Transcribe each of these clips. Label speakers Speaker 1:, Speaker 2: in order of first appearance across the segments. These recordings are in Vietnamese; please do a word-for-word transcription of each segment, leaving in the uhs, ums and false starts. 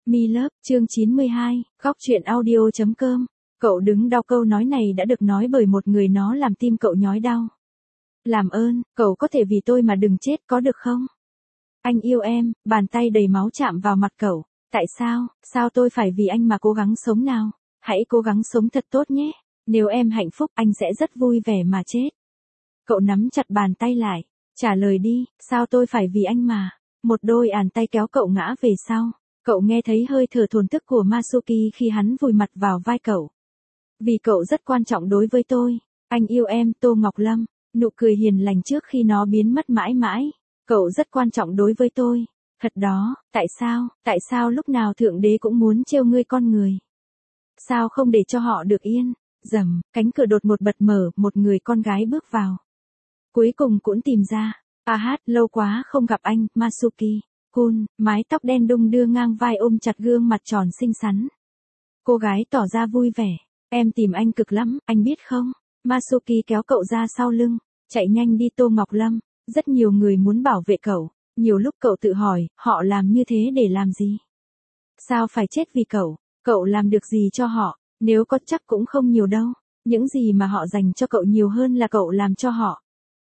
Speaker 1: Mi Love, chương chín mươi hai, góc truyện audio chấm com. Cậu đứng đau câu nói này đã được nói bởi một người nó làm tim cậu nhói đau. Làm ơn, cậu có thể vì tôi mà đừng chết có được không? Anh yêu em, bàn tay đầy máu chạm vào mặt cậu. Tại sao, sao tôi phải vì anh mà cố gắng sống nào? Hãy cố gắng sống thật tốt nhé. Nếu em hạnh phúc, anh sẽ rất vui vẻ mà chết. Cậu nắm chặt bàn tay lại. Trả lời đi, sao tôi phải vì anh mà? Một đôi bàn tay kéo cậu ngã về sau. Cậu nghe thấy hơi thở thổn thức của Masuki khi hắn vùi mặt vào vai cậu. Vì cậu rất quan trọng đối với tôi. Anh yêu em, Tô Ngọc Lâm. Nụ cười hiền lành trước khi nó biến mất mãi mãi. Cậu rất quan trọng đối với tôi. Thật đó, tại sao, tại sao lúc nào Thượng Đế cũng muốn trêu ngươi con người? Sao không để cho họ được yên? Rầm, cánh cửa đột ngột bật mở, một người con gái bước vào. Cuối cùng cũng tìm ra. A hát, lâu quá không gặp anh, Masuki. Kun, mái tóc đen đung đưa ngang vai ôm chặt gương mặt tròn xinh xắn. Cô gái tỏ ra vui vẻ. Em tìm anh cực lắm, anh biết không? Masuki kéo cậu ra sau lưng. Chạy nhanh đi Tô Ngọc Lâm. Rất nhiều người muốn bảo vệ cậu. Nhiều lúc cậu tự hỏi, họ làm như thế để làm gì? Sao phải chết vì cậu? Cậu làm được gì cho họ? Nếu có chắc cũng không nhiều đâu. Những gì mà họ dành cho cậu nhiều hơn là cậu làm cho họ.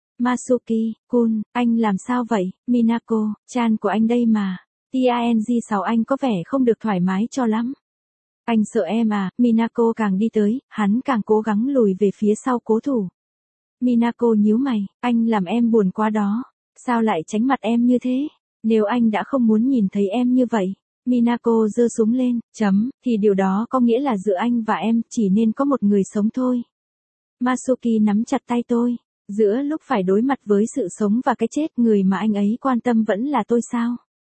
Speaker 1: Masuki, Kun, anh làm sao vậy? Minako, chan của anh đây mà. Tang sáu anh có vẻ không được thoải mái cho lắm. Anh sợ em à? Minako càng đi tới, hắn càng cố gắng lùi về phía sau cố thủ. Minako nhíu mày, anh làm em buồn quá đó. Sao lại tránh mặt em như thế? Nếu anh đã không muốn nhìn thấy em như vậy. Minako giơ súng lên, chấm, thì điều đó có nghĩa là giữa anh và em chỉ nên có một người sống thôi. Masuki nắm chặt tay tôi. Giữa lúc phải đối mặt với sự sống và cái chết, người mà anh ấy quan tâm vẫn là tôi sao?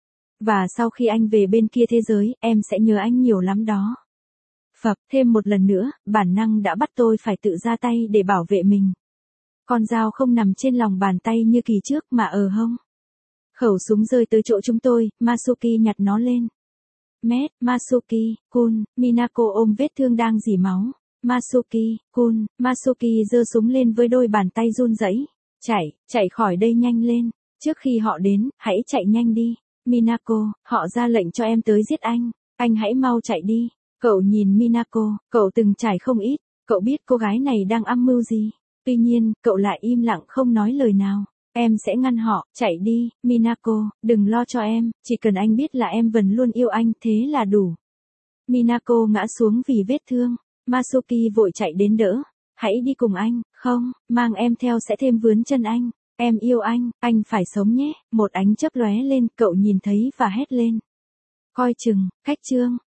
Speaker 1: Và sau khi anh về bên kia thế giới, em sẽ nhớ anh nhiều lắm đó. Phập, thêm một lần nữa, bản năng đã bắt tôi phải tự ra tay để bảo vệ mình. Con dao không nằm trên lòng bàn tay như kỳ trước mà ở hông. Khẩu súng rơi tới chỗ chúng tôi, Masuki nhặt nó lên. Mét, Masuki, Kun, Minako ôm vết thương đang rỉ máu. Masuki, Kun, Masuki giơ súng lên với đôi bàn tay run rẩy. Chạy, chạy khỏi đây nhanh lên. Trước khi họ đến, hãy chạy nhanh đi. Minako, họ ra lệnh cho em tới giết anh. Anh hãy mau chạy đi. Cậu nhìn Minako, cậu từng trải không ít. Cậu biết cô gái này đang âm mưu gì. Tuy nhiên, cậu lại im lặng không nói lời nào. Em sẽ ngăn họ, chạy đi, Minako, đừng lo cho em, chỉ cần anh biết là em vẫn luôn yêu anh, thế là đủ. Minako ngã xuống vì vết thương. Masuki vội chạy đến đỡ. Hãy đi cùng anh, không, mang em theo sẽ thêm vướng chân anh. Em yêu anh, anh phải sống nhé. Một ánh chớp lóe lên, cậu nhìn thấy và hét lên. Coi chừng, cách chương.